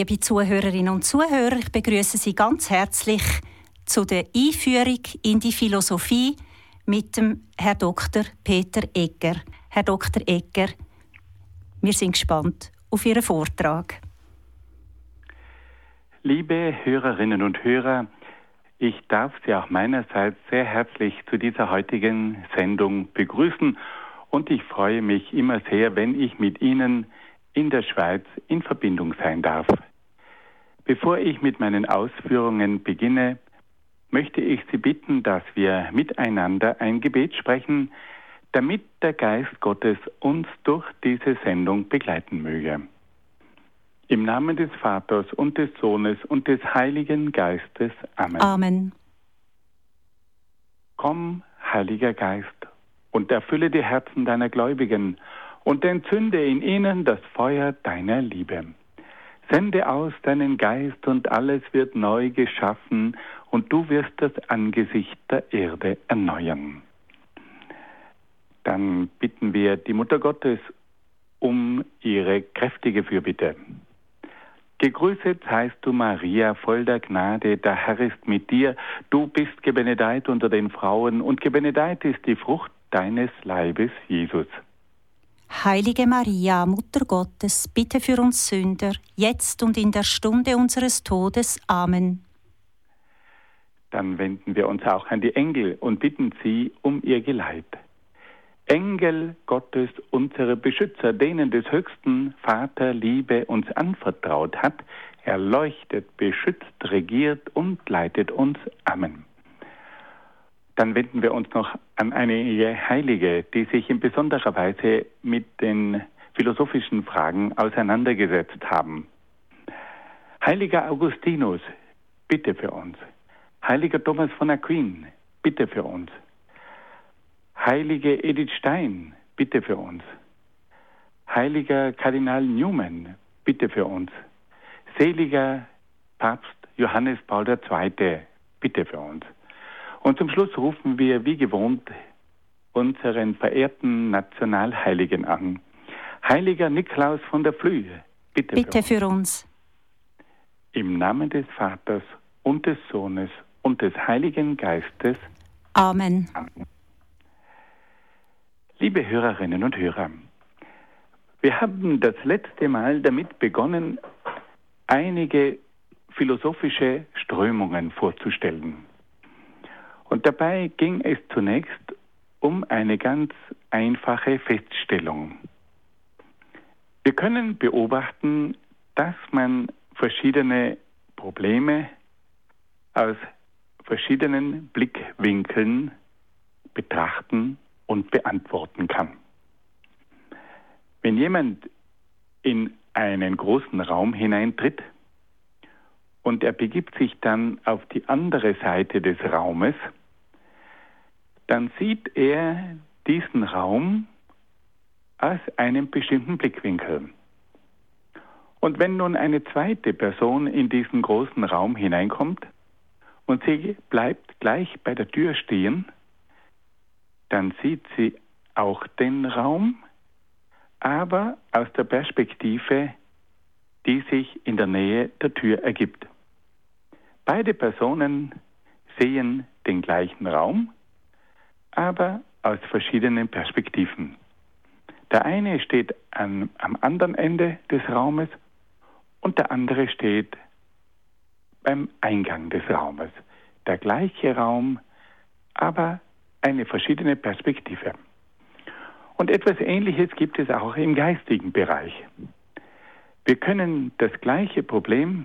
Liebe Zuhörerinnen und Zuhörer, ich begrüße Sie ganz herzlich zu der Einführung in die Philosophie mit dem Herr Dr. Peter Egger. Herr Dr. Egger, wir sind gespannt auf Ihren Vortrag. Liebe Hörerinnen und Hörer, ich darf Sie auch meinerseits sehr herzlich zu dieser heutigen Sendung begrüßen und ich freue mich immer sehr, wenn ich mit Ihnen in der Schweiz in Verbindung sein darf. Bevor ich mit meinen Ausführungen beginne, möchte ich Sie bitten, dass wir miteinander ein Gebet sprechen, damit der Geist Gottes uns durch diese Sendung begleiten möge. Im Namen des Vaters und des Sohnes und des Heiligen Geistes. Amen. Amen. Komm, Heiliger Geist, und erfülle die Herzen deiner Gläubigen und entzünde in ihnen das Feuer deiner Liebe. Sende aus deinen Geist und alles wird neu geschaffen und du wirst das Angesicht der Erde erneuern. Dann bitten wir die Mutter Gottes um ihre kräftige Fürbitte. Gegrüßet seist du, Maria, voll der Gnade, der Herr ist mit dir. Du bist gebenedeit unter den Frauen und gebenedeit ist die Frucht deines Leibes, Jesus. Heilige Maria, Mutter Gottes, bitte für uns Sünder, jetzt und in der Stunde unseres Todes. Amen. Dann wenden wir uns auch an die Engel und bitten sie um ihr Geleit. Engel Gottes, unsere Beschützer, denen des höchsten Vater Liebe uns anvertraut hat, erleuchtet, beschützt, regiert und leitet uns. Amen. Dann wenden wir uns noch an einige Heilige, die sich in besonderer Weise mit den philosophischen Fragen auseinandergesetzt haben. Heiliger Augustinus, bitte für uns. Heiliger Thomas von Aquin, bitte für uns. Heilige Edith Stein, bitte für uns. Heiliger Kardinal Newman, bitte für uns. Seliger Papst Johannes Paul II, bitte für uns. Und zum Schluss rufen wir wie gewohnt unseren verehrten Nationalheiligen an. Heiliger Nikolaus von der Flüe, bitte für uns. Im Namen des Vaters und des Sohnes und des Heiligen Geistes. Amen. Amen. Liebe Hörerinnen und Hörer, wir haben das letzte Mal damit begonnen, einige philosophische Strömungen vorzustellen. Und dabei ging es zunächst um eine ganz einfache Feststellung. Wir können beobachten, dass man verschiedene Probleme aus verschiedenen Blickwinkeln betrachten und beantworten kann. Wenn jemand in einen großen Raum hineintritt und er begibt sich dann auf die andere Seite des Raumes, dann sieht er diesen Raum aus einem bestimmten Blickwinkel. Und wenn nun eine zweite Person in diesen großen Raum hineinkommt und sie bleibt gleich bei der Tür stehen, dann sieht sie auch den Raum, aber aus der Perspektive, die sich in der Nähe der Tür ergibt. Beide Personen sehen den gleichen Raum, aber aus verschiedenen Perspektiven. Der eine steht am anderen Ende des Raumes und der andere steht beim Eingang des Raumes. Der gleiche Raum, aber eine verschiedene Perspektive. Und etwas Ähnliches gibt es auch im geistigen Bereich. Wir können das gleiche Problem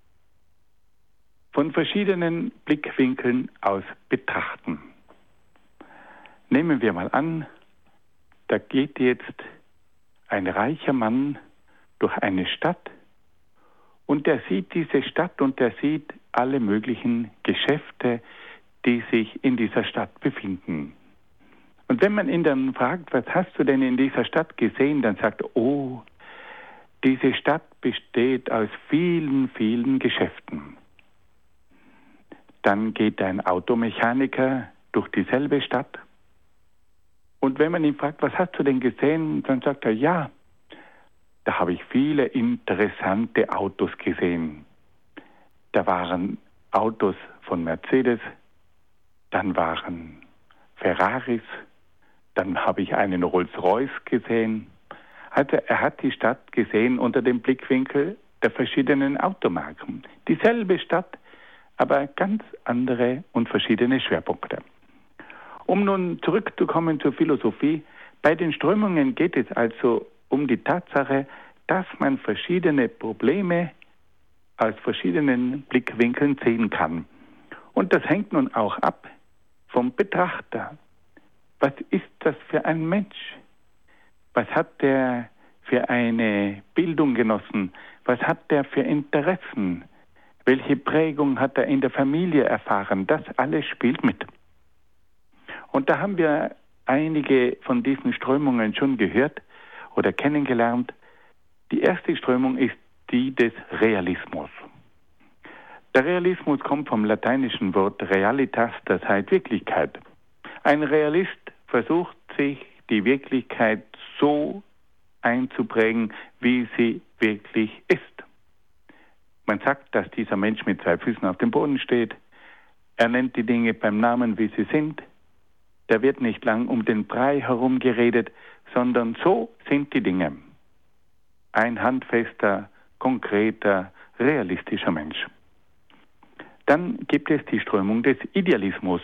von verschiedenen Blickwinkeln aus betrachten. Nehmen wir mal an, da geht jetzt ein reicher Mann durch eine Stadt und der sieht diese Stadt und der sieht alle möglichen Geschäfte, die sich in dieser Stadt befinden. Und wenn man ihn dann fragt, was hast du denn in dieser Stadt gesehen, dann sagt er, oh, diese Stadt besteht aus vielen, vielen Geschäften. Dann geht ein Automechaniker durch dieselbe Stadt. Und wenn man ihn fragt, was hast du denn gesehen, dann sagt er, ja, Da habe ich viele interessante Autos gesehen. Da waren Autos von Mercedes, dann waren Ferraris, dann habe ich einen Rolls-Royce gesehen. Also er hat die Stadt gesehen unter dem Blickwinkel der verschiedenen Automarken. Dieselbe Stadt, aber ganz andere und verschiedene Schwerpunkte. Um nun zurückzukommen zur Philosophie, bei den Strömungen geht es also um die Tatsache, dass man verschiedene Probleme aus verschiedenen Blickwinkeln sehen kann. Und das hängt nun auch ab vom Betrachter. Was ist das für ein Mensch? Was hat der für eine Bildung genossen? Was hat der für Interessen? Welche Prägung hat er in der Familie erfahren? Das alles spielt mit. Und da haben wir einige von diesen Strömungen schon gehört oder kennengelernt. Die erste Strömung ist die des Realismus. Der Realismus kommt vom lateinischen Wort realitas, das heißt Wirklichkeit. Ein Realist versucht sich die Wirklichkeit so einzuprägen, wie sie wirklich ist. Man sagt, dass dieser Mensch mit 2 Füßen auf dem Boden steht. Er nennt die Dinge beim Namen, wie sie sind. Da wird nicht lang um den Brei herum geredet, sondern so sind die Dinge. Ein handfester, konkreter, realistischer Mensch. Dann gibt es die Strömung des Idealismus.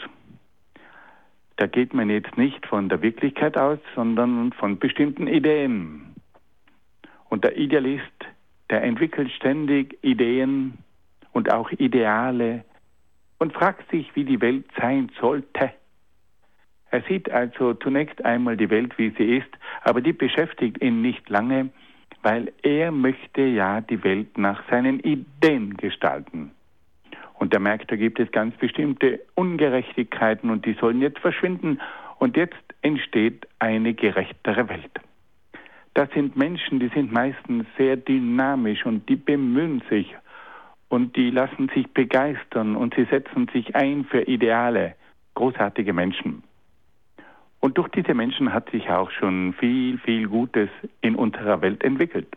Da geht man jetzt nicht von der Wirklichkeit aus, sondern von bestimmten Ideen. Und der Idealist, der entwickelt ständig Ideen und auch Ideale und fragt sich, wie die Welt sein sollte. Er sieht also zunächst einmal die Welt, wie sie ist, aber die beschäftigt ihn nicht lange, weil er möchte ja die Welt nach seinen Ideen gestalten. Und er merkt, da gibt es ganz bestimmte Ungerechtigkeiten und die sollen jetzt verschwinden. Und jetzt entsteht eine gerechtere Welt. Das sind Menschen, die sind meistens sehr dynamisch und die bemühen sich und die lassen sich begeistern und sie setzen sich ein für Ideale. Großartige Menschen. Und durch diese Menschen hat sich auch schon viel, viel Gutes in unserer Welt entwickelt.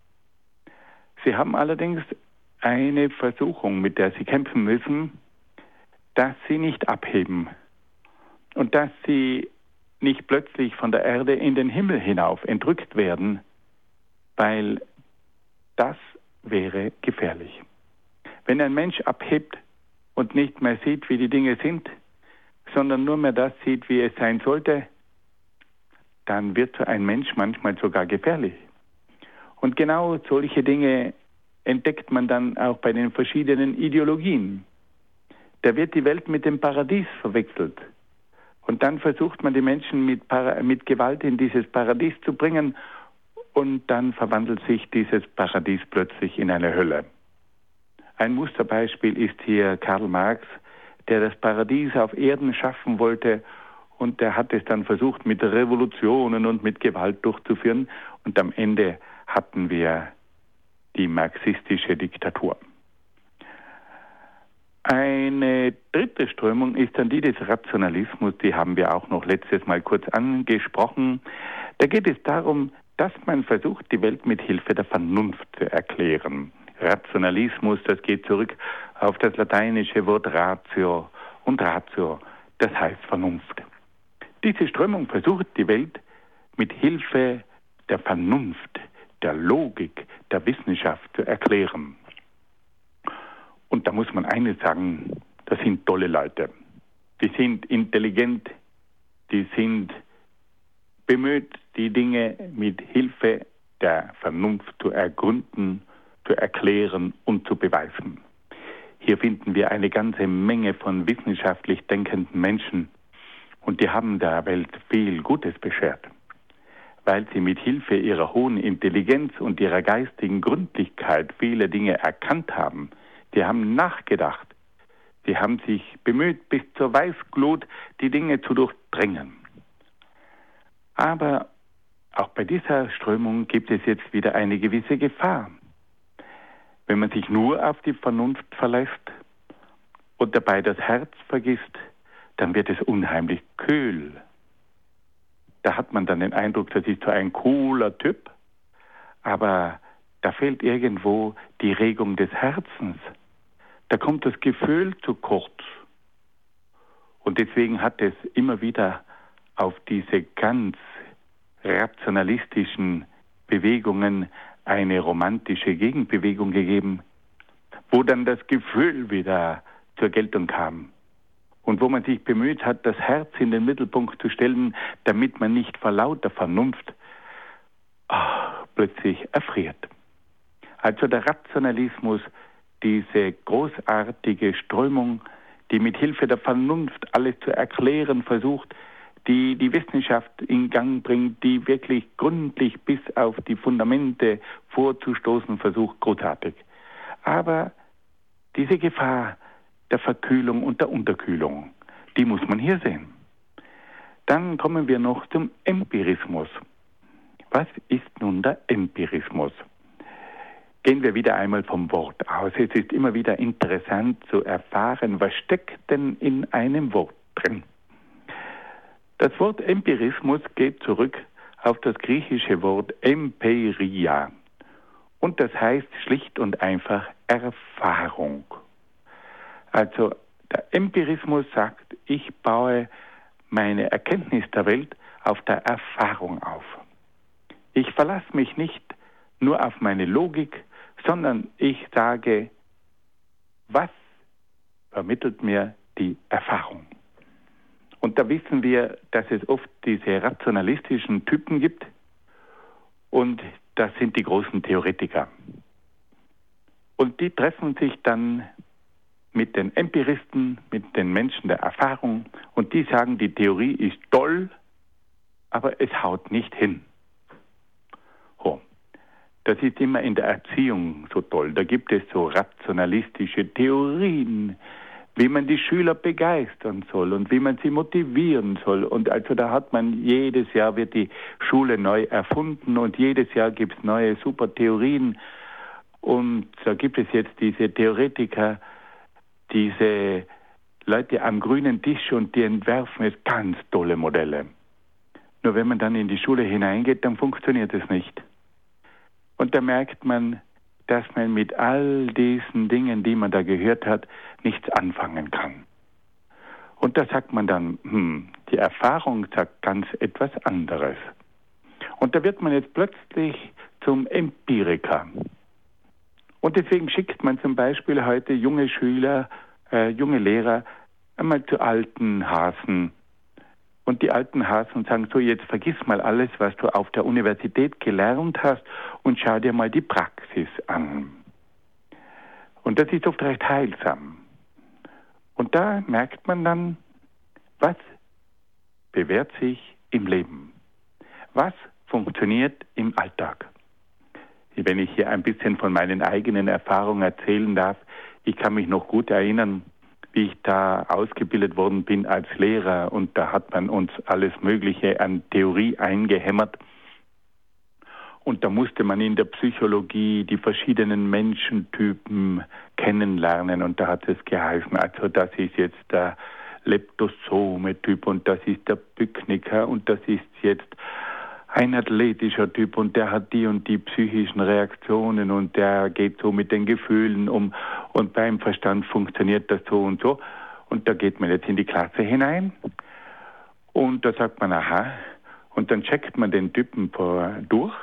Sie haben allerdings eine Versuchung, mit der sie kämpfen müssen, dass sie nicht abheben und dass sie nicht plötzlich von der Erde in den Himmel hinauf entrückt werden, weil das wäre gefährlich. Wenn ein Mensch abhebt und nicht mehr sieht, wie die Dinge sind, sondern nur mehr das sieht, wie es sein sollte, dann wird so ein Mensch manchmal sogar gefährlich. Und genau solche Dinge entdeckt man dann auch bei den verschiedenen Ideologien. Da wird die Welt mit dem Paradies verwechselt. Und dann versucht man die Menschen mit Gewalt in dieses Paradies zu bringen und dann verwandelt sich dieses Paradies plötzlich in eine Hölle. Ein Musterbeispiel ist hier Karl Marx, der das Paradies auf Erden schaffen wollte und der hat es dann versucht mit Revolutionen und mit Gewalt durchzuführen und am Ende hatten wir die marxistische Diktatur. Eine dritte Strömung ist dann die des Rationalismus, die haben wir auch noch letztes Mal kurz angesprochen. Da geht es darum, dass man versucht, die Welt mit Hilfe der Vernunft zu erklären. Rationalismus, das geht zurück auf das lateinische Wort Ratio und Ratio, das heißt Vernunft. Diese Strömung versucht, die Welt mit Hilfe der Vernunft, der Logik, der Wissenschaft zu erklären. Und da muss man eines sagen, das sind tolle Leute. Die sind intelligent, die sind bemüht, die Dinge mit Hilfe der Vernunft zu ergründen, zu erklären und zu beweisen. Hier finden wir eine ganze Menge von wissenschaftlich denkenden Menschen und die haben der Welt viel Gutes beschert, weil sie mit Hilfe ihrer hohen Intelligenz und ihrer geistigen Gründlichkeit viele Dinge erkannt haben. Sie haben nachgedacht. Sie haben sich bemüht, bis zur Weißglut die Dinge zu durchdringen. Aber auch bei dieser Strömung gibt es jetzt wieder eine gewisse Gefahr. Wenn man sich nur auf die Vernunft verlässt und dabei das Herz vergisst, dann wird es unheimlich kühl. Da hat man dann den Eindruck, das ist so ein cooler Typ, aber da fehlt irgendwo die Regung des Herzens. Da kommt das Gefühl zu kurz. Und deswegen hat es immer wieder auf diese ganz rationalistischen Bewegungen eine romantische Gegenbewegung gegeben, wo dann das Gefühl wieder zur Geltung kam und wo man sich bemüht hat, das Herz in den Mittelpunkt zu stellen, damit man nicht vor lauter Vernunft plötzlich erfriert. Also der Rationalismus, diese großartige Strömung, die mit Hilfe der Vernunft alles zu erklären versucht, die die Wissenschaft in Gang bringt, die wirklich gründlich bis auf die Fundamente vorzustoßen versucht, großartig. Aber diese Gefahr der Verkühlung und der Unterkühlung, die muss man hier sehen. Dann kommen wir noch zum Empirismus. Was ist nun der Empirismus? Gehen wir wieder einmal vom Wort aus. Es ist immer wieder interessant zu erfahren, was steckt denn in einem Wort drin. Das Wort Empirismus geht zurück auf das griechische Wort Empiria. Und das heißt schlicht und einfach Erfahrung. Also der Empirismus sagt, ich baue meine Erkenntnis der Welt auf der Erfahrung auf. Ich verlasse mich nicht nur auf meine Logik, sondern ich sage, was vermittelt mir die Erfahrung? Und da wissen wir, dass es oft diese rationalistischen Typen gibt und das sind die großen Theoretiker. Und die treffen sich dann mit den Empiristen, mit den Menschen der Erfahrung und die sagen, die Theorie ist toll, aber es haut nicht hin. Das ist immer in der Erziehung so toll. Da gibt es so rationalistische Theorien, wie man die Schüler begeistern soll und wie man sie motivieren soll. Und also da hat man, jedes Jahr wird die Schule neu erfunden und jedes Jahr gibt es neue super Theorien. Und da gibt es jetzt diese Theoretiker, diese Leute am grünen Tisch und die entwerfen jetzt ganz tolle Modelle. Nur wenn man dann in die Schule hineingeht, dann funktioniert es nicht. Und da merkt man, dass man mit all diesen Dingen, die man da gehört hat, nichts anfangen kann. Und da sagt man dann, die Erfahrung sagt ganz etwas anderes. Und da wird man jetzt plötzlich zum Empiriker. Und deswegen schickt man zum Beispiel heute junge Schüler, junge Lehrer einmal zu alten Hasen. Und die alten Hasen sagen, so jetzt vergiss mal alles, was du auf der Universität gelernt hast und schau dir mal die Praxis an. Und das ist oft recht heilsam. Und da merkt man dann, was bewährt sich im Leben? Was funktioniert im Alltag? Wenn ich hier ein bisschen von meinen eigenen Erfahrungen erzählen darf, ich kann mich noch gut erinnern, wie ich da ausgebildet worden bin als Lehrer und da hat man uns alles Mögliche an Theorie eingehämmert und da musste man in der Psychologie die verschiedenen Menschentypen kennenlernen und da hat es geheißen, also das ist jetzt der Leptosome-Typ und das ist der Pykniker und das ist jetzt ein athletischer Typ und der hat die und die psychischen Reaktionen und der geht so mit den Gefühlen um und beim Verstand funktioniert das so und so. Und da geht man jetzt in die Klasse hinein und da sagt man, aha, und dann checkt man den Typen durch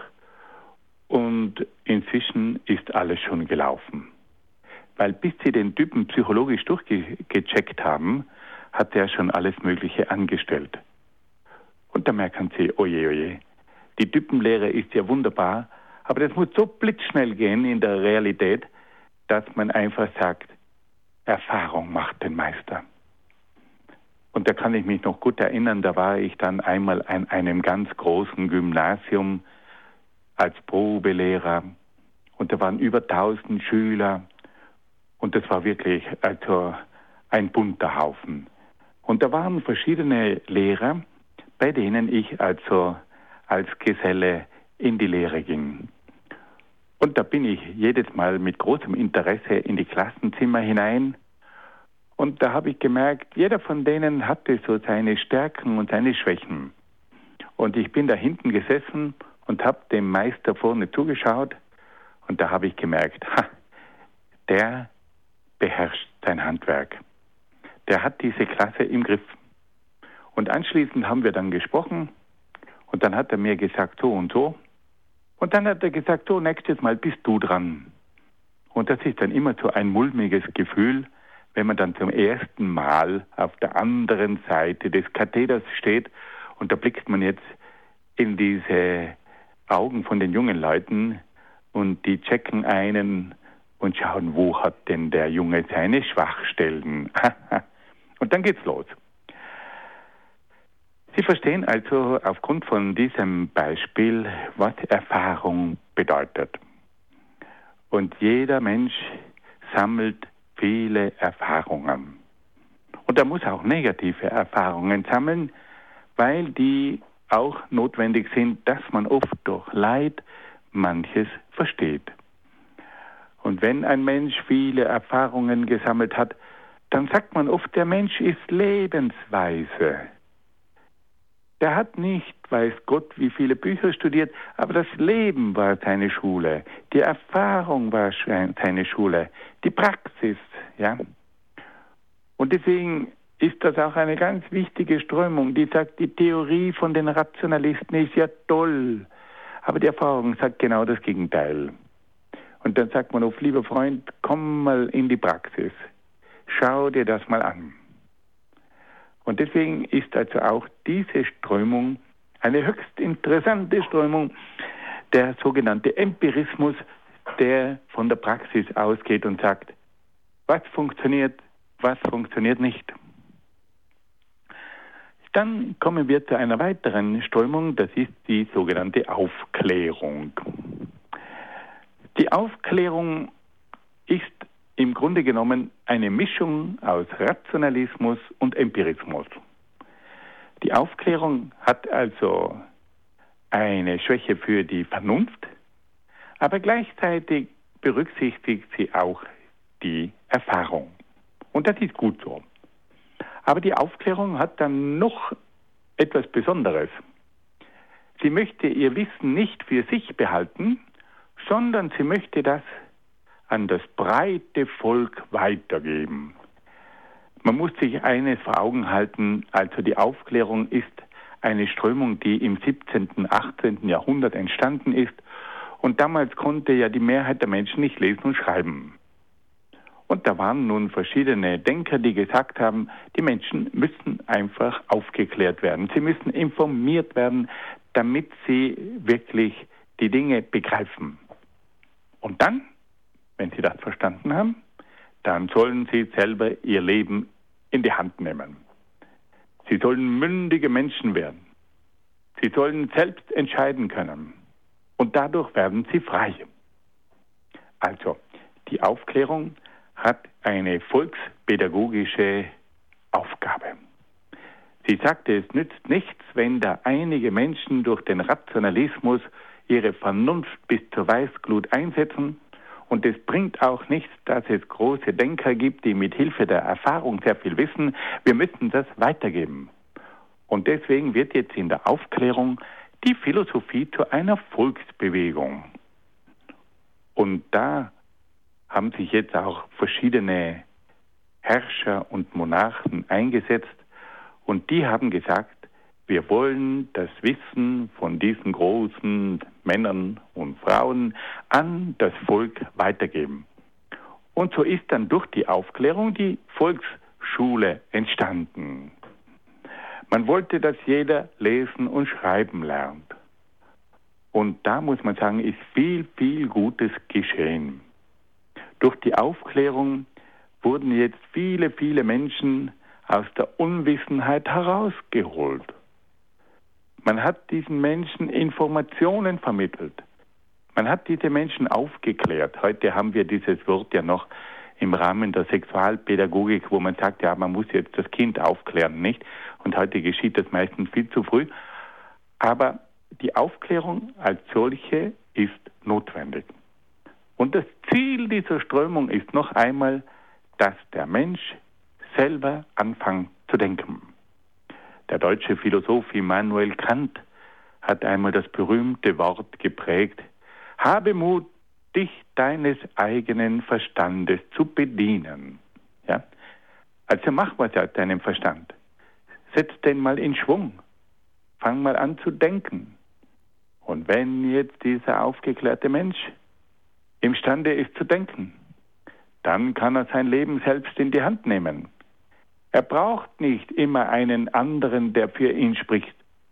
und inzwischen ist alles schon gelaufen. Weil bis sie den Typen psychologisch durchgecheckt haben, hat er schon alles Mögliche angestellt. Und da merken sie, oje, oje. Die Typenlehre ist ja wunderbar, aber das muss so blitzschnell gehen in der Realität, dass man einfach sagt, Erfahrung macht den Meister. Und da kann ich mich noch gut erinnern, da war ich dann einmal an einem ganz großen Gymnasium als Probelehrer und da waren über 1000 Schüler und das war wirklich also ein bunter Haufen. Und da waren verschiedene Lehrer, bei denen ich also als Geselle in die Lehre ging. Und da bin ich jedes Mal mit großem Interesse in die Klassenzimmer hinein. Und da habe ich gemerkt, jeder von denen hatte so seine Stärken und seine Schwächen. Und ich bin da hinten gesessen und habe dem Meister vorne zugeschaut und da habe ich gemerkt, der beherrscht sein Handwerk. Der hat diese Klasse im Griff. Und anschließend haben wir dann gesprochen und dann hat er mir gesagt, so und so. Und dann hat er gesagt, so, nächstes Mal bist du dran. Und das ist dann immer so ein mulmiges Gefühl, wenn man dann zum ersten Mal auf der anderen Seite des Katheders steht und da blickt man jetzt in diese Augen von den jungen Leuten und die checken einen und schauen, wo hat denn der Junge seine Schwachstellen. Und dann geht's los. Sie verstehen also aufgrund von diesem Beispiel, was Erfahrung bedeutet. Und jeder Mensch sammelt viele Erfahrungen. Und er muss auch negative Erfahrungen sammeln, weil die auch notwendig sind, dass man oft durch Leid manches versteht. Und wenn ein Mensch viele Erfahrungen gesammelt hat, dann sagt man oft, der Mensch ist lebensweise. Der hat nicht, weiß Gott, wie viele Bücher studiert, aber das Leben war seine Schule, die Erfahrung war seine Schule, die Praxis, ja. Und deswegen ist das auch eine ganz wichtige Strömung, die sagt, die Theorie von den Rationalisten ist ja toll, aber die Erfahrung sagt genau das Gegenteil. Und dann sagt man oft, lieber Freund, komm mal in die Praxis, schau dir das mal an. Und deswegen ist also auch diese Strömung eine höchst interessante Strömung, der sogenannte Empirismus, der von der Praxis ausgeht und sagt, was funktioniert nicht. Dann kommen wir zu einer weiteren Strömung, das ist die sogenannte Aufklärung. Die Aufklärung ist im Grunde genommen eine Mischung aus Rationalismus und Empirismus. Die Aufklärung hat also eine Schwäche für die Vernunft, aber gleichzeitig berücksichtigt sie auch die Erfahrung. Und das ist gut so. Aber die Aufklärung hat dann noch etwas Besonderes. Sie möchte ihr Wissen nicht für sich behalten, sondern sie möchte das an das breite Volk weitergeben. Man muss sich eines vor Augen halten, also die Aufklärung ist eine Strömung, die im 17., 18. Jahrhundert entstanden ist und damals konnte ja die Mehrheit der Menschen nicht lesen und schreiben. Und da waren nun verschiedene Denker, die gesagt haben, die Menschen müssen einfach aufgeklärt werden. Sie müssen informiert werden, damit sie wirklich die Dinge begreifen. Und dann, wenn sie das verstanden haben, dann sollen sie selber ihr Leben in die Hand nehmen. Sie sollen mündige Menschen werden. Sie sollen selbst entscheiden können. Und dadurch werden sie frei. Also, die Aufklärung hat eine volkspädagogische Aufgabe. Sie sagte, es nützt nichts, wenn da einige Menschen durch den Rationalismus ihre Vernunft bis zur Weißglut einsetzen. Und es bringt auch nichts, dass es große Denker gibt, die mit Hilfe der Erfahrung sehr viel wissen. Wir müssen das weitergeben. Und deswegen wird jetzt in der Aufklärung die Philosophie zu einer Volksbewegung. Und da haben sich jetzt auch verschiedene Herrscher und Monarchen eingesetzt und die haben gesagt, wir wollen das Wissen von diesen großen Männern und Frauen an das Volk weitergeben. Und so ist dann durch die Aufklärung die Volksschule entstanden. Man wollte, dass jeder lesen und schreiben lernt. Und da muss man sagen, ist viel, viel Gutes geschehen. Durch die Aufklärung wurden jetzt viele, viele Menschen aus der Unwissenheit herausgeholt. Man hat diesen Menschen Informationen vermittelt. Man hat diese Menschen aufgeklärt. Heute haben wir dieses Wort ja noch im Rahmen der Sexualpädagogik, wo man sagt, ja, man muss jetzt das Kind aufklären, nicht? Und heute geschieht das meistens viel zu früh. Aber die Aufklärung als solche ist notwendig. Und das Ziel dieser Strömung ist noch einmal, dass der Mensch selber anfängt zu denken. Der deutsche Philosoph Immanuel Kant hat einmal das berühmte Wort geprägt: Habe Mut, dich deines eigenen Verstandes zu bedienen. Ja? Also mach was aus deinem Verstand. Setz den mal in Schwung. Fang mal an zu denken. Und wenn jetzt dieser aufgeklärte Mensch imstande ist zu denken, dann kann er sein Leben selbst in die Hand nehmen. Er braucht nicht immer einen anderen, der für ihn spricht.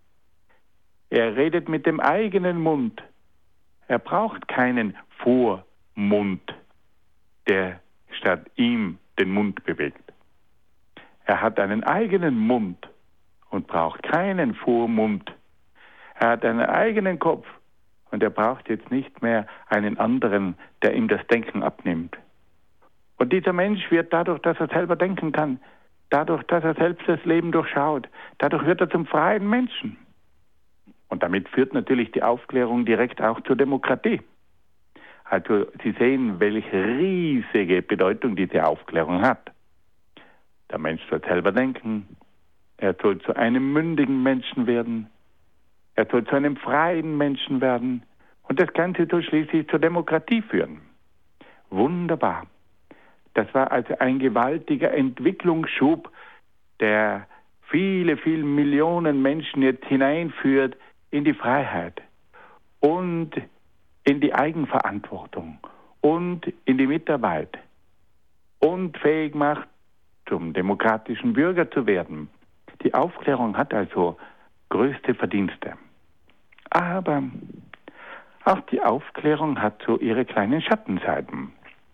Er redet mit dem eigenen Mund. Er braucht keinen Vormund, der statt ihm den Mund bewegt. Er hat einen eigenen Mund und braucht keinen Vormund. Er hat einen eigenen Kopf und er braucht jetzt nicht mehr einen anderen, der ihm das Denken abnimmt. Und dieser Mensch wird dadurch, dass er selber denken kann, dadurch, dass er selbst das Leben durchschaut, dadurch wird er zum freien Menschen. Und damit führt natürlich die Aufklärung direkt auch zur Demokratie. Also Sie sehen, welche riesige Bedeutung diese Aufklärung hat. Der Mensch soll selber denken, er soll zu einem mündigen Menschen werden, er soll zu einem freien Menschen werden und das Ganze soll schließlich zur Demokratie führen. Wunderbar. Das war also ein gewaltiger Entwicklungsschub, der viele Millionen Menschen jetzt hineinführt in die Freiheit und in die Eigenverantwortung und in die Mitarbeit und fähig macht, zum demokratischen Bürger zu werden. Die Aufklärung hat also größte Verdienste. Aber auch die Aufklärung hat so ihre kleinen Schattenseiten.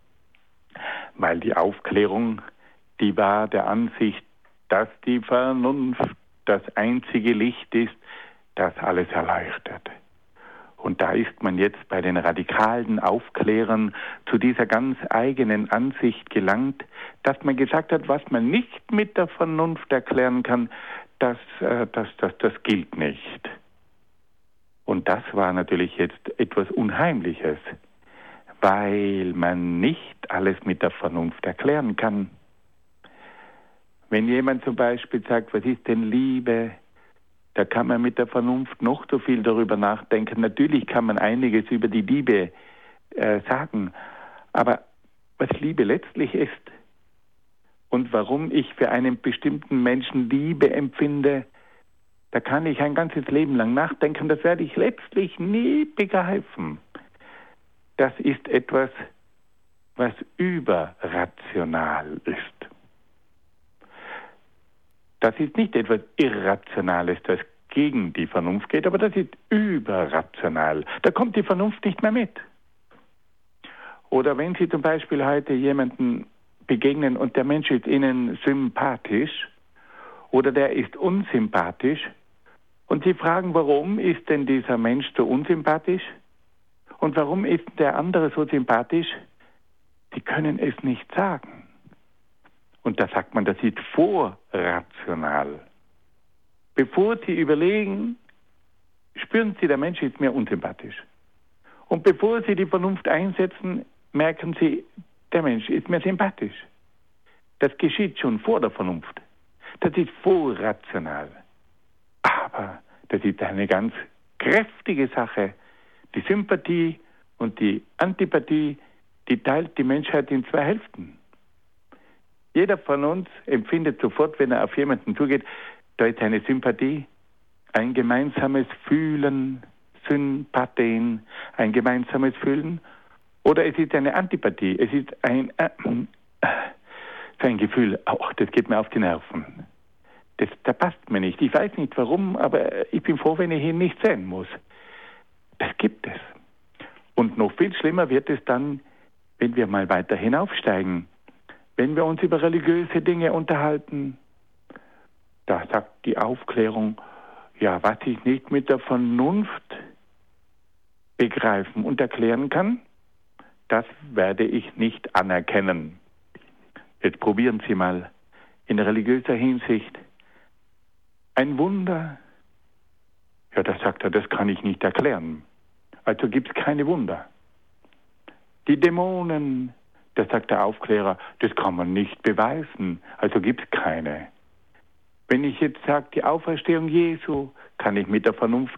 Weil die Aufklärung, die war der Ansicht, dass die Vernunft das einzige Licht ist, das alles erleuchtet. Und da ist man jetzt bei den radikalen Aufklärern zu dieser ganz eigenen Ansicht gelangt, dass man gesagt hat, was man nicht mit der Vernunft erklären kann, das gilt nicht. Und das war natürlich jetzt etwas Unheimliches, weil man nicht alles mit der Vernunft erklären kann. Wenn jemand zum Beispiel sagt, was ist denn Liebe? Da kann man mit der Vernunft noch so viel darüber nachdenken. Natürlich kann man einiges über die Liebe sagen, aber was Liebe letztlich ist und warum ich für einen bestimmten Menschen Liebe empfinde, da kann ich ein ganzes Leben lang nachdenken, das werde ich letztlich nie begreifen. Das ist etwas, was überrational ist. Das ist nicht etwas Irrationales, das gegen die Vernunft geht, aber das ist überrational. Da kommt die Vernunft nicht mehr mit. Oder wenn Sie zum Beispiel heute jemanden begegnen und der Mensch ist Ihnen sympathisch oder der ist unsympathisch und Sie fragen, warum ist denn dieser Mensch so unsympathisch und warum ist der andere so sympathisch? Sie können es nicht sagen. Und da sagt man, das ist vorrational. Bevor Sie überlegen, spüren Sie, der Mensch ist mir unsympathisch. Und bevor Sie die Vernunft einsetzen, merken Sie, der Mensch ist mir sympathisch. Das geschieht schon vor der Vernunft. Das ist vorrational. Aber das ist eine ganz kräftige Sache. Die Sympathie und die Antipathie, die teilt die Menschheit in zwei Hälften. Jeder von uns empfindet sofort, wenn er auf jemanden zugeht, da ist eine Sympathie, ein gemeinsames Fühlen, Sympathien, ein gemeinsames Fühlen. Oder es ist eine Antipathie, es ist ein Gefühl, das geht mir auf die Nerven. Das passt mir nicht. Ich weiß nicht warum, aber ich bin froh, wenn ich ihn nicht sehen muss. Das gibt es. Und noch viel schlimmer wird es dann, wenn wir mal weiter hinaufsteigen. Wenn wir uns über religiöse Dinge unterhalten, da sagt die Aufklärung, ja, was ich nicht mit der Vernunft begreifen und erklären kann, das werde ich nicht anerkennen. Jetzt probieren Sie mal in religiöser Hinsicht ein Wunder. Ja, da sagt er, das kann ich nicht erklären. Also gibt es keine Wunder. Die Dämonen, da sagt der Aufklärer, das kann man nicht beweisen, also gibt es keine. Wenn ich jetzt sage, die Auferstehung Jesu kann ich mit der Vernunft nicht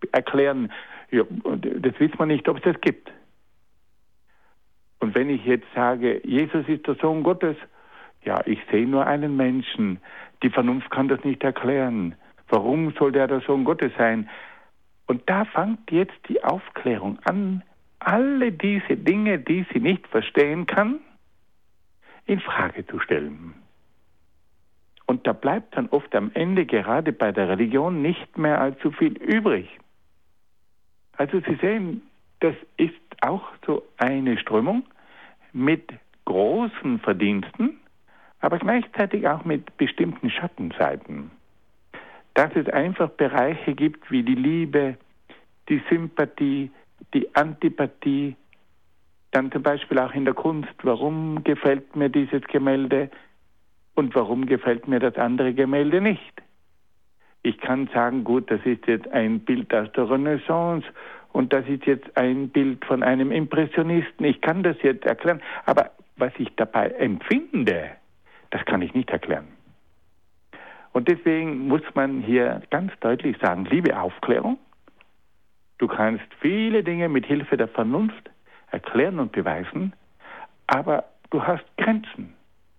erklären, ja, das wissen wir nicht, ob es das gibt. Und wenn ich jetzt sage, Jesus ist der Sohn Gottes, ja, ich sehe nur einen Menschen. Die Vernunft kann das nicht erklären. Warum soll der Sohn Gottes sein? Und da fängt jetzt die Aufklärung an, alle diese Dinge, die sie nicht verstehen kann, in Frage zu stellen. Und da bleibt dann oft am Ende gerade bei der Religion nicht mehr allzu viel übrig. Also Sie sehen, das ist auch so eine Strömung mit großen Verdiensten, aber gleichzeitig auch mit bestimmten Schattenseiten. Dass es einfach Bereiche gibt wie die Liebe, die Sympathie, die Antipathie, dann zum Beispiel auch in der Kunst, warum gefällt mir dieses Gemälde und warum gefällt mir das andere Gemälde nicht. Ich kann sagen, gut, das ist jetzt ein Bild aus der Renaissance und das ist jetzt ein Bild von einem Impressionisten. Ich kann das jetzt erklären, aber was ich dabei empfinde, das kann ich nicht erklären. Und deswegen muss man hier ganz deutlich sagen, liebe Aufklärung, du kannst viele Dinge mit Hilfe der Vernunft erklären und beweisen, aber du hast Grenzen.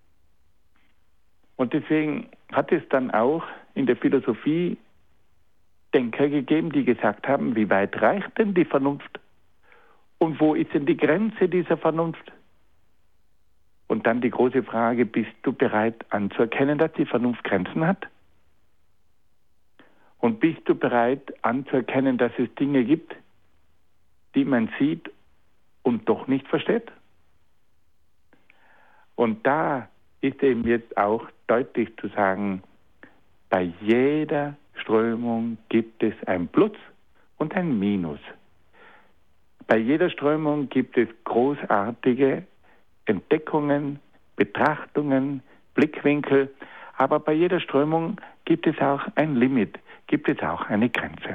Und deswegen hat es dann auch in der Philosophie Denker gegeben, die gesagt haben, wie weit reicht denn die Vernunft? Und wo ist denn die Grenze dieser Vernunft? Und dann die große Frage, bist du bereit anzuerkennen, dass die Vernunft Grenzen hat? Und bist du bereit anzuerkennen, dass es Dinge gibt, die man sieht und doch nicht versteht? Und da ist eben jetzt auch deutlich zu sagen, bei jeder Strömung gibt es ein Plus und ein Minus. Bei jeder Strömung gibt es großartige Entdeckungen, Betrachtungen, Blickwinkel, aber bei jeder Strömung gibt es auch ein Limit, gibt es auch eine Grenze.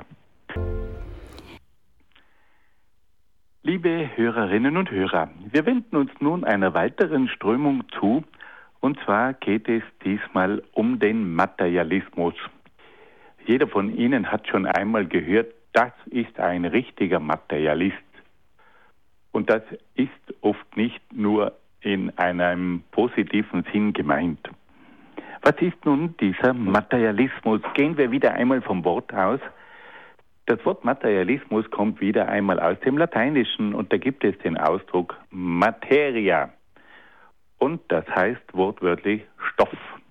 Liebe Hörerinnen und Hörer, wir wenden uns nun einer weiteren Strömung zu, und zwar geht es diesmal um den Materialismus. Jeder von Ihnen hat schon einmal gehört, das ist ein richtiger Materialist. Und das ist oft nicht nur in einem positiven Sinn gemeint. Was ist nun dieser Materialismus? Gehen wir wieder einmal vom Wort aus. Das Wort Materialismus kommt wieder einmal aus dem Lateinischen und da gibt es den Ausdruck Materia. Und das heißt wortwörtlich Stoff.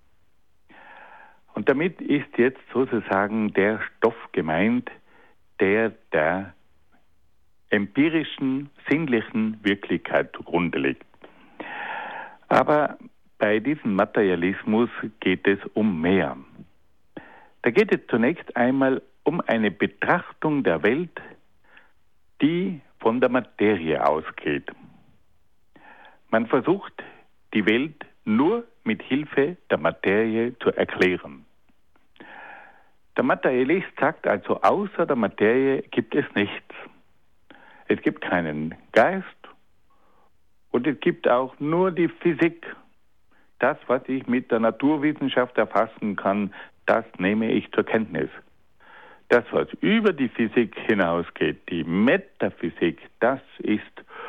Und damit ist jetzt sozusagen der Stoff gemeint, der der empirischen, sinnlichen Wirklichkeit zugrunde liegt. Aber bei diesem Materialismus geht es um mehr. Da geht es zunächst einmal um eine Betrachtung der Welt, die von der Materie ausgeht. Man versucht, die Welt nur mit Hilfe der Materie zu erklären. Der Materialist sagt also, außer der Materie gibt es nichts. Es gibt keinen Geist und es gibt auch nur die Physik. Das, was ich mit der Naturwissenschaft erfassen kann, das nehme ich zur Kenntnis. Das, was über die Physik hinausgeht, die Metaphysik, das ist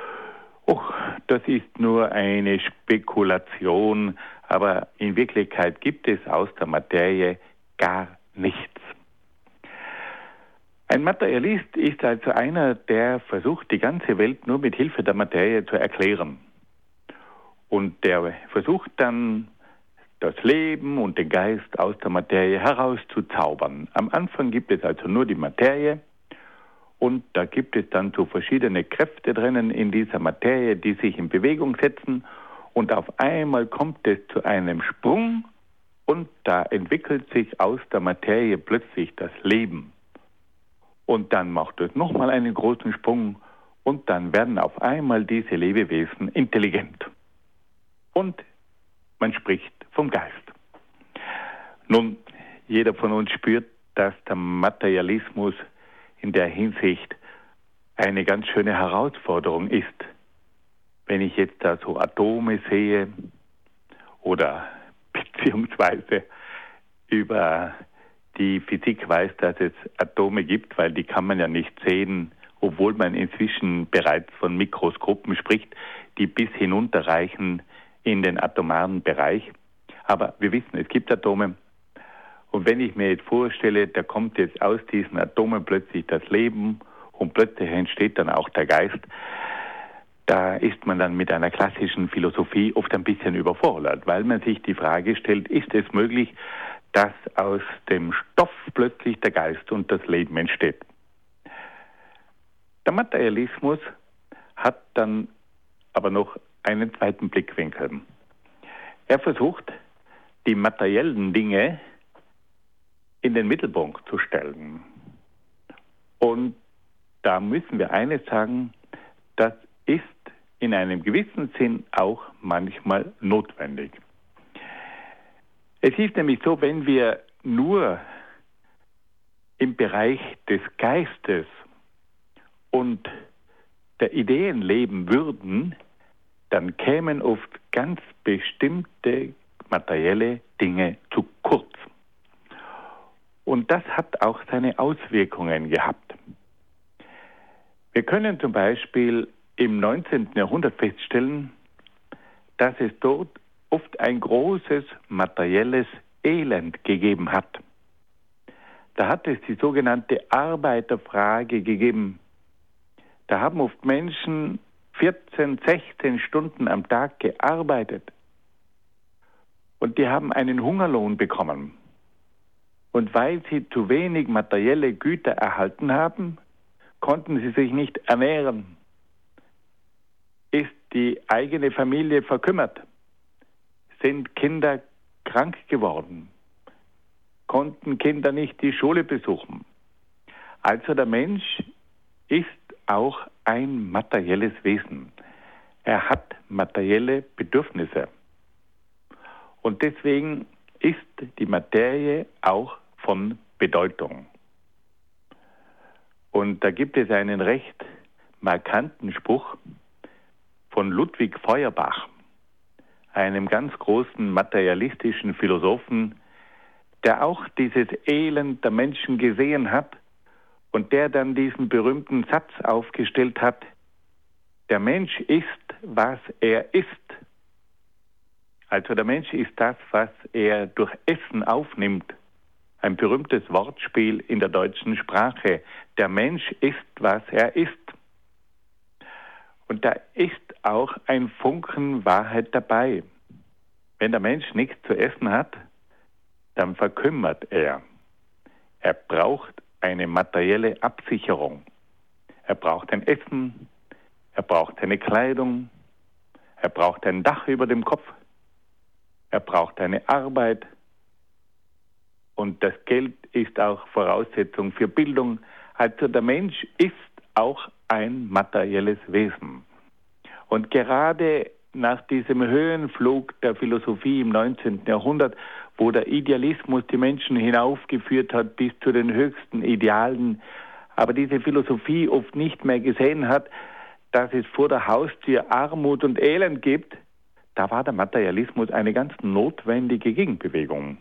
nur eine Spekulation, aber in Wirklichkeit gibt es aus der Materie gar nichts. Ein Materialist ist also einer, der versucht, die ganze Welt nur mit Hilfe der Materie zu erklären. Und der versucht dann, das Leben und den Geist aus der Materie herauszuzaubern. Am Anfang gibt es also nur die Materie und da gibt es dann so verschiedene Kräfte drinnen in dieser Materie, die sich in Bewegung setzen und auf einmal kommt es zu einem Sprung und da entwickelt sich aus der Materie plötzlich das Leben. Und dann macht es nochmal einen großen Sprung und dann werden auf einmal diese Lebewesen intelligent. Und man spricht vom Geist. Nun, jeder von uns spürt, dass der Materialismus in der Hinsicht eine ganz schöne Herausforderung ist. Wenn ich jetzt da so Atome sehe oder beziehungsweise über die Physik weiß, dass es Atome gibt, weil die kann man ja nicht sehen, obwohl man inzwischen bereits von Mikroskopen spricht, die bis hinunterreichen in den atomaren Bereich. Aber wir wissen, es gibt Atome. Und wenn ich mir jetzt vorstelle, da kommt jetzt aus diesen Atomen plötzlich das Leben und plötzlich entsteht dann auch der Geist, da ist man dann mit einer klassischen Philosophie oft ein bisschen überfordert, weil man sich die Frage stellt, ist es möglich, dass aus dem Stoff plötzlich der Geist und das Leben entsteht? Der Materialismus hat dann aber noch einen zweiten Blickwinkel. Er versucht, die materiellen Dinge in den Mittelpunkt zu stellen. Und da müssen wir eines sagen, das ist in einem gewissen Sinn auch manchmal notwendig. Es ist nämlich so, wenn wir nur im Bereich des Geistes und der Ideen leben würden, dann kämen oft ganz bestimmte materielle Dinge zu kurz. Und das hat auch seine Auswirkungen gehabt. Wir können zum Beispiel im 19. Jahrhundert feststellen, dass es dort oft ein großes materielles Elend gegeben hat. Da hat es die sogenannte Arbeiterfrage gegeben. Da haben oft Menschen 14, 16 Stunden am Tag gearbeitet. Und die haben einen Hungerlohn bekommen. Und weil sie zu wenig materielle Güter erhalten haben, konnten sie sich nicht ernähren. Ist die eigene Familie verkümmert? Sind Kinder krank geworden? Konnten Kinder nicht die Schule besuchen? Also der Mensch ist auch ein materielles Wesen. Er hat materielle Bedürfnisse. Und deswegen ist die Materie auch von Bedeutung. Und da gibt es einen recht markanten Spruch von Ludwig Feuerbach, einem ganz großen materialistischen Philosophen, der auch dieses Elend der Menschen gesehen hat und der dann diesen berühmten Satz aufgestellt hat: Der Mensch ist, was er ist. Also der Mensch ist das, was er durch Essen aufnimmt. Ein berühmtes Wortspiel in der deutschen Sprache. Der Mensch ist, was er ist. Und da ist auch ein Funken Wahrheit dabei. Wenn der Mensch nichts zu essen hat, dann verkümmert er. Er braucht eine materielle Absicherung. Er braucht ein Essen, er braucht eine Kleidung, er braucht ein Dach über dem Kopf, er braucht eine Arbeit. Und das Geld ist auch Voraussetzung für Bildung. Also der Mensch ist auch ein materielles Wesen. Und gerade nach diesem Höhenflug der Philosophie im 19. Jahrhundert, wo der Idealismus die Menschen hinaufgeführt hat bis zu den höchsten Idealen, aber diese Philosophie oft nicht mehr gesehen hat, dass es vor der Haustür Armut und Elend gibt, da war der Materialismus eine ganz notwendige Gegenbewegung.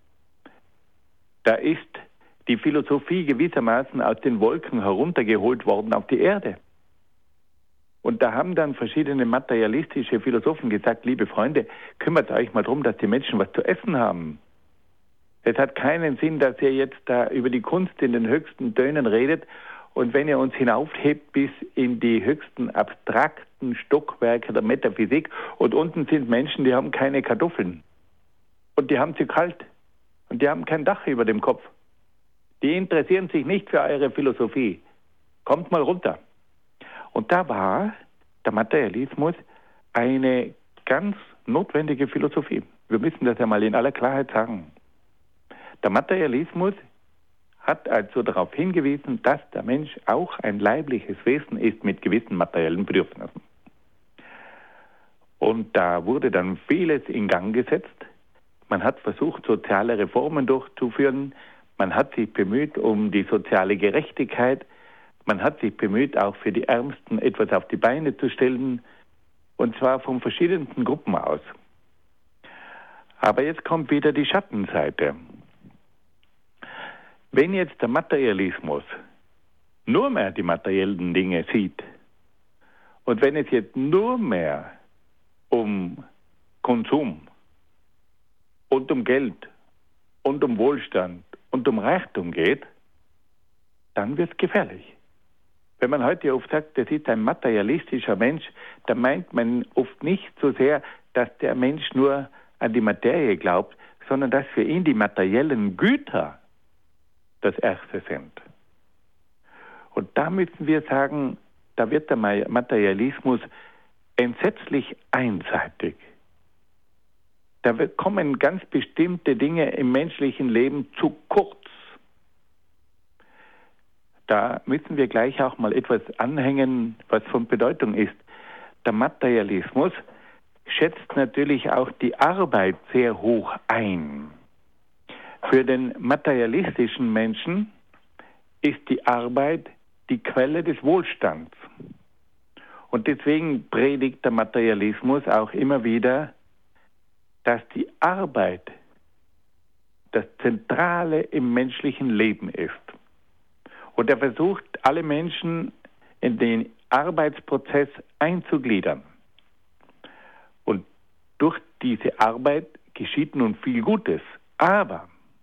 Da ist die Philosophie gewissermaßen aus den Wolken heruntergeholt worden auf die Erde. Und da haben dann verschiedene materialistische Philosophen gesagt: Liebe Freunde, kümmert euch mal darum, dass die Menschen was zu essen haben. Es hat keinen Sinn, dass ihr jetzt da über die Kunst in den höchsten Tönen redet, und wenn ihr uns hinaufhebt bis in die höchsten abstrakten Stockwerke der Metaphysik, und unten sind Menschen, die haben keine Kartoffeln und die haben sie kalt und die haben kein Dach über dem Kopf. Die interessieren sich nicht für eure Philosophie. Kommt mal runter. Und da war der Materialismus eine ganz notwendige Philosophie. Wir müssen das ja mal in aller Klarheit sagen. Der Materialismus hat also darauf hingewiesen, dass der Mensch auch ein leibliches Wesen ist mit gewissen materiellen Bedürfnissen. Und da wurde dann vieles in Gang gesetzt. Man hat versucht, soziale Reformen durchzuführen. Man hat sich bemüht um die soziale Gerechtigkeit. Man hat sich bemüht, auch für die Ärmsten etwas auf die Beine zu stellen. Und zwar von verschiedensten Gruppen aus. Aber jetzt kommt wieder die Schattenseite. Wenn jetzt der Materialismus nur mehr die materiellen Dinge sieht und wenn es jetzt nur mehr um Konsum und um Geld und um Wohlstand und um Reichtum geht, dann wird es gefährlich. Wenn man heute oft sagt, das ist ein materialistischer Mensch, dann meint man oft nicht so sehr, dass der Mensch nur an die Materie glaubt, sondern dass für ihn die materiellen Güter das Erste sind. Und da müssen wir sagen, da wird der Materialismus entsetzlich einseitig. Da kommen ganz bestimmte Dinge im menschlichen Leben zu kurz. Da müssen wir gleich auch mal etwas anhängen, was von Bedeutung ist. Der Materialismus schätzt natürlich auch die Arbeit sehr hoch ein. Für den materialistischen Menschen ist die Arbeit die Quelle des Wohlstands. Und deswegen predigt der Materialismus auch immer wieder, dass die Arbeit das Zentrale im menschlichen Leben ist. Und er versucht, alle Menschen in den Arbeitsprozess einzugliedern. Und durch diese Arbeit geschieht nun viel Gutes. Aber,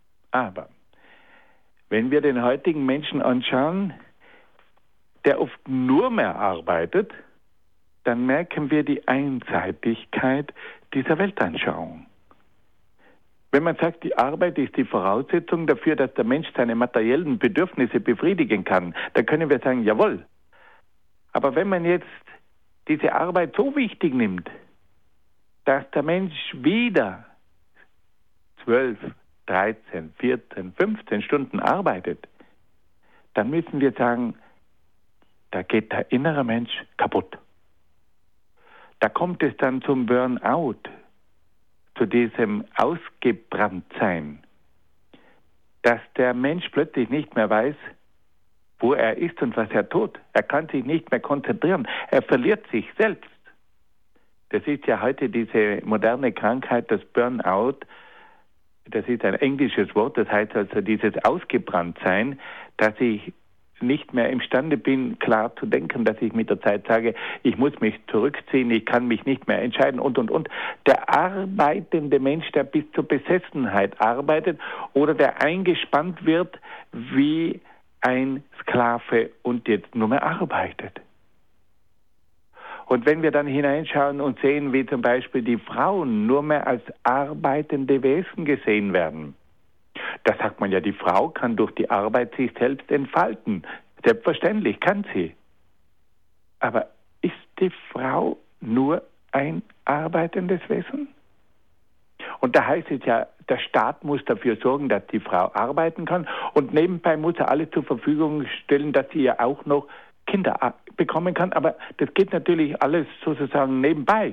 wenn wir den heutigen Menschen anschauen, der oft nur mehr arbeitet, dann merken wir die Einseitigkeit dieser Weltanschauung. Wenn man sagt, die Arbeit ist die Voraussetzung dafür, dass der Mensch seine materiellen Bedürfnisse befriedigen kann, dann können wir sagen, jawohl. Aber wenn man jetzt diese Arbeit so wichtig nimmt, dass der Mensch wieder 12, 13, 14, 15 Stunden arbeitet, dann müssen wir sagen, da geht der innere Mensch kaputt. Da kommt es dann zum Burnout, zu diesem Ausgebranntsein, dass der Mensch plötzlich nicht mehr weiß, wo er ist und was er tut. Er kann sich nicht mehr konzentrieren. Er verliert sich selbst. Das ist ja heute diese moderne Krankheit, das Burnout. Das ist ein englisches Wort, das heißt also dieses Ausgebranntsein, dass ich nicht mehr imstande bin, klar zu denken, dass ich mit der Zeit sage, ich muss mich zurückziehen, ich kann mich nicht mehr entscheiden und. Der arbeitende Mensch, der bis zur Besessenheit arbeitet oder der eingespannt wird wie ein Sklave und jetzt nur mehr arbeitet. Und wenn wir dann hineinschauen und sehen, wie zum Beispiel die Frauen nur mehr als arbeitende Wesen gesehen werden, da sagt man ja, die Frau kann durch die Arbeit sich selbst entfalten. Selbstverständlich kann sie. Aber ist die Frau nur ein arbeitendes Wesen? Und da heißt es ja, der Staat muss dafür sorgen, dass die Frau arbeiten kann und nebenbei muss er alles zur Verfügung stellen, dass sie ja auch noch Kinder bekommen kann. Aber das geht natürlich alles sozusagen nebenbei.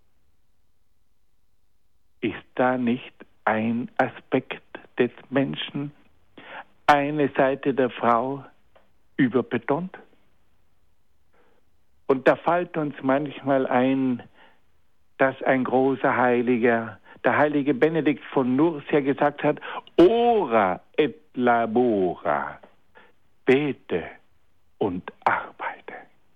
Ist da nicht ein Aspekt des Menschen, eine Seite der Frau überbetont? Und da fällt uns manchmal ein, dass ein großer Heiliger, der heilige Benedikt von Nursia gesagt hat, ora et labora, bete und arbeite.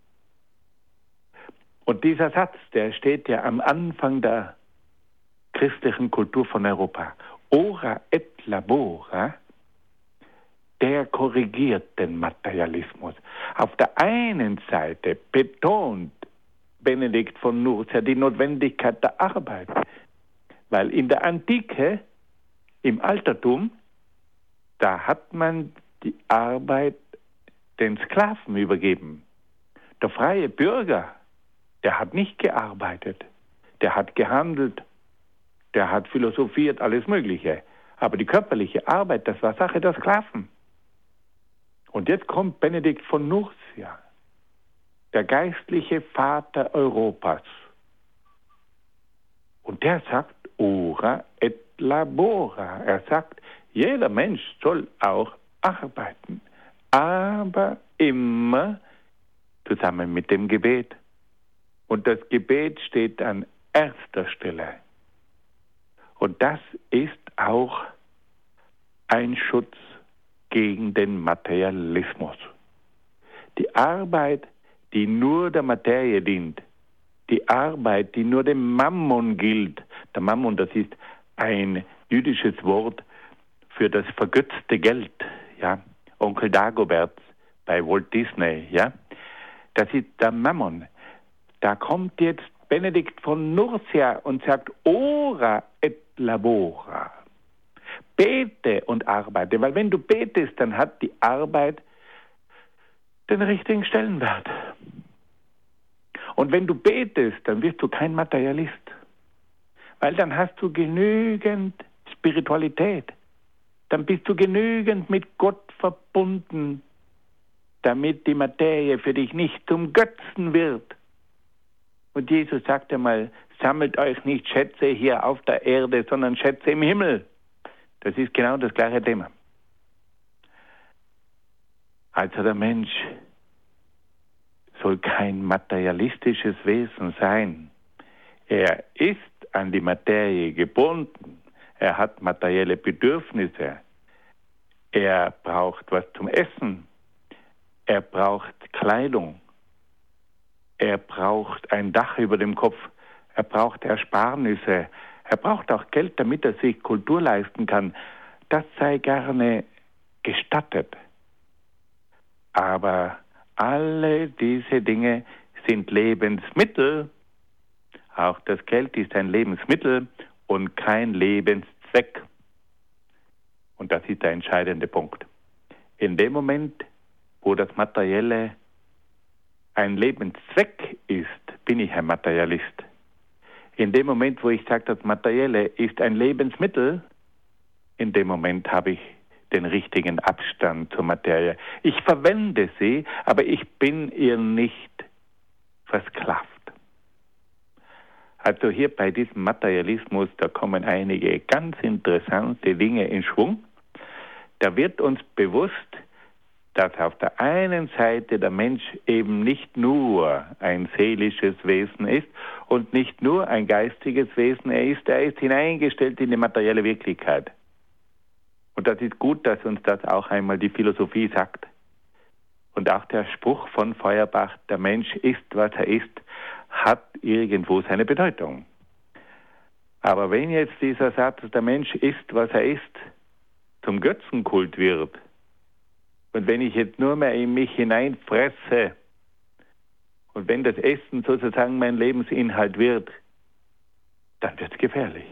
Und dieser Satz, der steht ja am Anfang der christlichen Kultur von Europa. Ora et labora, der korrigiert den Materialismus. Auf der einen Seite betont Benedikt von Nursia die Notwendigkeit der Arbeit, weil in der Antike, im Altertum, da hat man die Arbeit den Sklaven übergeben. Der freie Bürger, der hat nicht gearbeitet, der hat gehandelt, der hat philosophiert, alles Mögliche. Aber die körperliche Arbeit, das war Sache der Sklaven. Und jetzt kommt Benedikt von Nursia, der geistliche Vater Europas. Und der sagt, ora et labora. Er sagt, jeder Mensch soll auch arbeiten, aber immer zusammen mit dem Gebet. Und das Gebet steht an erster Stelle. Und das ist auch ein Schutz gegen den Materialismus. Die Arbeit, die nur der Materie dient, die Arbeit, die nur dem Mammon gilt. Der Mammon, das ist ein jüdisches Wort für das vergötzte Geld. Ja? Onkel Dagobert bei Walt Disney. Ja? Das ist der Mammon. Da kommt jetzt Benedikt von Nursia und sagt, ora et labora. Bete und arbeite, weil wenn du betest, dann hat die Arbeit den richtigen Stellenwert. Und wenn du betest, dann wirst du kein Materialist, weil dann hast du genügend Spiritualität, dann bist du genügend mit Gott verbunden, damit die Materie für dich nicht zum Götzen wird. Und Jesus sagte mal, sammelt euch nicht Schätze hier auf der Erde, sondern Schätze im Himmel. Das ist genau das gleiche Thema. Also der Mensch soll kein materialistisches Wesen sein. Er ist an die Materie gebunden. Er hat materielle Bedürfnisse. Er braucht was zum Essen. Er braucht Kleidung. Er braucht ein Dach über dem Kopf. Er braucht Ersparnisse. Er braucht auch Geld, damit er sich Kultur leisten kann. Das sei gerne gestattet. Aber alle diese Dinge sind Lebensmittel. Auch das Geld ist ein Lebensmittel und kein Lebenszweck. Und das ist der entscheidende Punkt. In dem Moment, wo das Materielle ein Lebenszweck ist, bin ich ein Materialist. In dem Moment, wo ich sage, das Materielle ist ein Lebensmittel, in dem Moment habe ich den richtigen Abstand zur Materie. Ich verwende sie, aber ich bin ihr nicht versklavt. Also hier bei diesem Materialismus, da kommen einige ganz interessante Dinge in Schwung. Da wird uns bewusst, dass auf der einen Seite der Mensch eben nicht nur ein seelisches Wesen ist und nicht nur ein geistiges Wesen, er ist hineingestellt in die materielle Wirklichkeit. Und das ist gut, dass uns das auch einmal die Philosophie sagt. Und auch der Spruch von Feuerbach, der Mensch ist, was er ist, hat irgendwo seine Bedeutung. Aber wenn jetzt dieser Satz, der Mensch ist, was er ist, zum Götzenkult wird, und wenn ich jetzt nur mehr in mich hineinfresse und wenn das Essen sozusagen mein Lebensinhalt wird, dann wird es gefährlich.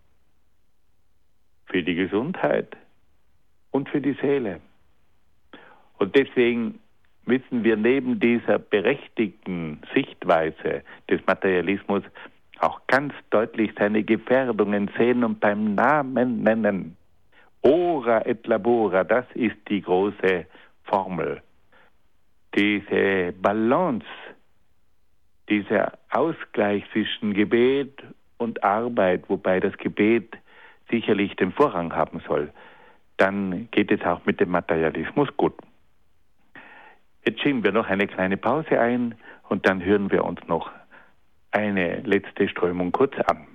Für die Gesundheit und für die Seele. Und deswegen müssen wir neben dieser berechtigten Sichtweise des Materialismus auch ganz deutlich seine Gefährdungen sehen und beim Namen nennen. Ora et labora, das ist die große Formel. Diese Balance, dieser Ausgleich zwischen Gebet und Arbeit, wobei das Gebet sicherlich den Vorrang haben soll, dann geht es auch mit dem Materialismus gut. Jetzt schieben wir noch eine kleine Pause ein und dann hören wir uns noch eine letzte Strömung kurz an.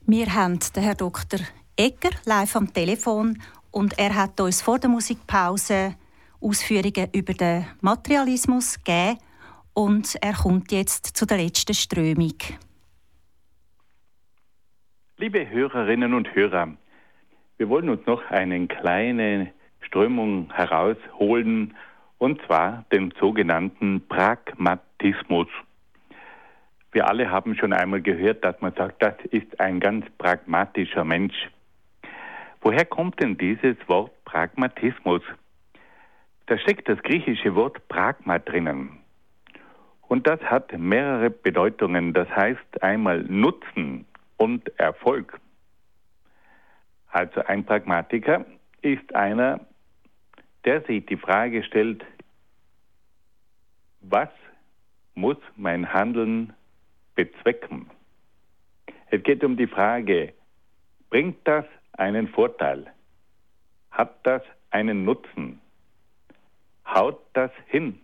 Wir haben den Herrn Dr. Egger live am Telefon und er hat uns vor der Musikpause Ausführungen über den Materialismus gegeben und er kommt jetzt zu der letzten Strömung. Liebe Hörerinnen und Hörer, wir wollen uns noch eine kleine Strömung herausholen, und zwar den sogenannten Pragmatismus. Wir alle haben schon einmal gehört, dass man sagt, das ist ein ganz pragmatischer Mensch. Woher kommt denn dieses Wort Pragmatismus? Da steckt das griechische Wort Pragma drinnen. Und das hat mehrere Bedeutungen. Das heißt einmal Nutzen und Erfolg. Also ein Pragmatiker ist einer, der sich die Frage stellt, was muss mein Handeln bezwecken? Es geht um die Frage, bringt das einen Vorteil? Hat das einen Nutzen? Haut das hin?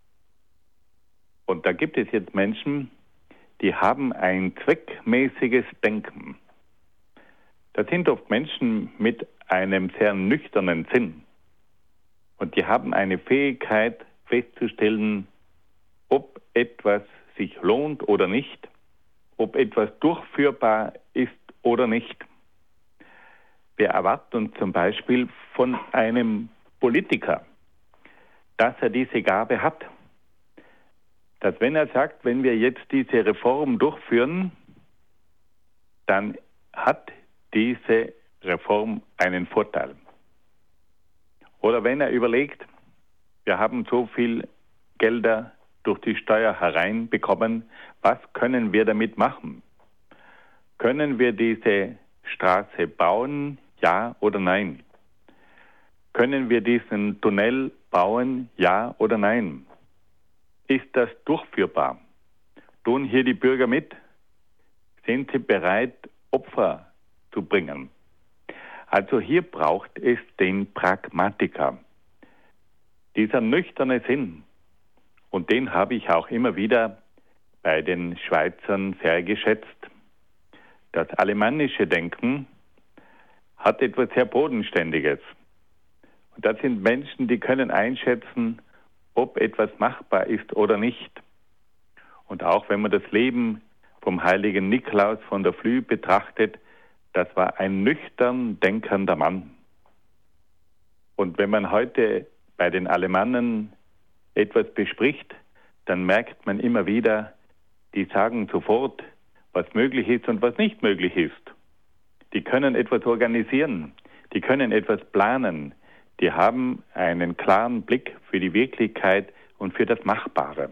Und da gibt es jetzt Menschen, die haben ein zweckmäßiges Denken. Das sind oft Menschen mit einem sehr nüchternen Sinn. Und die haben eine Fähigkeit festzustellen, ob etwas sich lohnt oder nicht, ob etwas durchführbar ist oder nicht. Wir erwarten uns zum Beispiel von einem Politiker, dass er diese Gabe hat. Dass wenn er sagt, wenn wir jetzt diese Reform durchführen, dann hat diese Reform einen Vorteil. Oder wenn er überlegt, wir haben so viel Gelder durch die Steuer hereinbekommen, was können wir damit machen? Können wir diese Straße bauen, ja oder nein? Können wir diesen Tunnel bauen, ja oder nein? Ist das durchführbar? Tun hier die Bürger mit? Sind sie bereit, Opfer zu bringen? Also hier braucht es den Pragmatiker. Dieser nüchterne Sinn, und den habe ich auch immer wieder bei den Schweizern sehr geschätzt. Das alemannische Denken hat etwas sehr Bodenständiges. Und das sind Menschen, die können einschätzen, ob etwas machbar ist oder nicht. Und auch wenn man das Leben vom heiligen Nikolaus von der Flüe betrachtet, das war ein nüchtern denkender Mann. Und wenn man heute bei den Alemannen etwas bespricht, dann merkt man immer wieder, die sagen sofort, was möglich ist und was nicht möglich ist. Die können etwas organisieren, die können etwas planen, die haben einen klaren Blick für die Wirklichkeit und für das Machbare.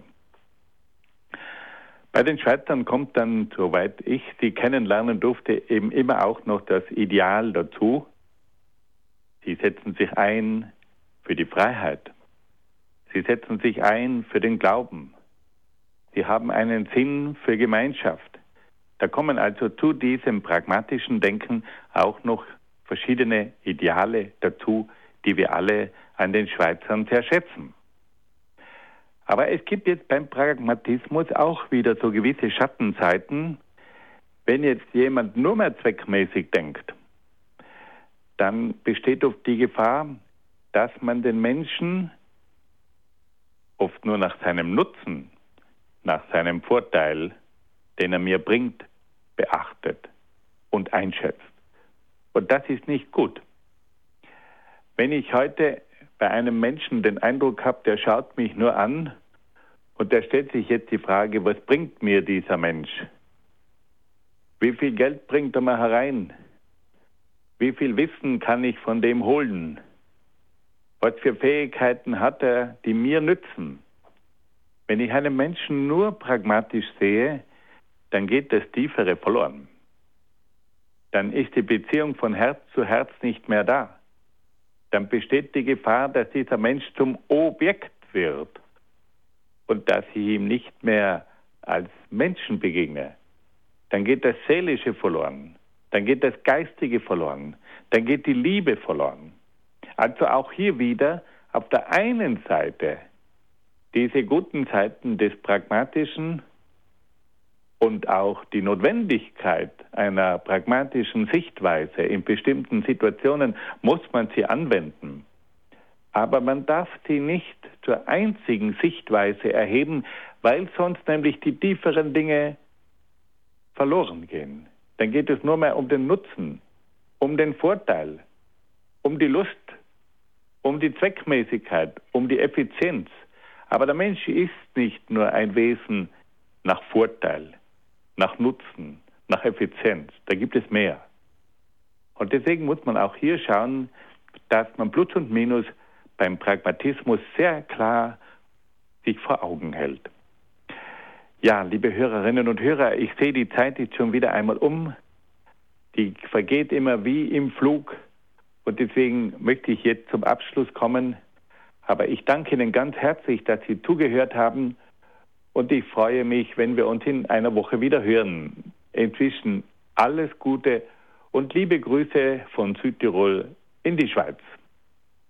Bei den Schweizern kommt dann, soweit ich sie kennenlernen durfte, eben immer auch noch das Ideal dazu. Sie setzen sich ein für die Freiheit. Sie setzen sich ein für den Glauben. Sie haben einen Sinn für Gemeinschaft. Da kommen also zu diesem pragmatischen Denken auch noch verschiedene Ideale dazu, die wir alle an den Schweizern sehr schätzen. Aber es gibt jetzt beim Pragmatismus auch wieder so gewisse Schattenseiten. Wenn jetzt jemand nur mehr zweckmäßig denkt, dann besteht oft die Gefahr, dass man den Menschen oft nur nach seinem Nutzen, nach seinem Vorteil, den er mir bringt, beachtet und einschätzt. Und das ist nicht gut. Wenn ich heute bei einem Menschen den Eindruck habe, der schaut mich nur an und der stellt sich jetzt die Frage, was bringt mir dieser Mensch? Wie viel Geld bringt er mir herein? Wie viel Wissen kann ich von dem holen? Was für Fähigkeiten hat er, die mir nützen? Wenn ich einen Menschen nur pragmatisch sehe, dann geht das Tiefere verloren. Dann ist die Beziehung von Herz zu Herz nicht mehr da. Dann besteht die Gefahr, dass dieser Mensch zum Objekt wird und dass ich ihm nicht mehr als Menschen begegne. Dann geht das Seelische verloren, dann geht das Geistige verloren, dann geht die Liebe verloren. Also auch hier wieder auf der einen Seite diese guten Seiten des Pragmatischen, und auch die Notwendigkeit einer pragmatischen Sichtweise in bestimmten Situationen muss man sie anwenden. Aber man darf sie nicht zur einzigen Sichtweise erheben, weil sonst nämlich die tieferen Dinge verloren gehen. Dann geht es nur mehr um den Nutzen, um den Vorteil, um die Lust, um die Zweckmäßigkeit, um die Effizienz. Aber der Mensch ist nicht nur ein Wesen nach Vorteil, nach Nutzen, nach Effizienz. Da gibt es mehr. Und deswegen muss man auch hier schauen, dass man Plus und Minus beim Pragmatismus sehr klar sich vor Augen hält. Ja, liebe Hörerinnen und Hörer, ich sehe, die Zeit ist schon wieder einmal um. Die vergeht immer wie im Flug. Und deswegen möchte ich jetzt zum Abschluss kommen. Aber ich danke Ihnen ganz herzlich, dass Sie zugehört haben. Und ich freue mich, wenn wir uns in einer Woche wieder hören. Inzwischen alles Gute und liebe Grüße von Südtirol in die Schweiz.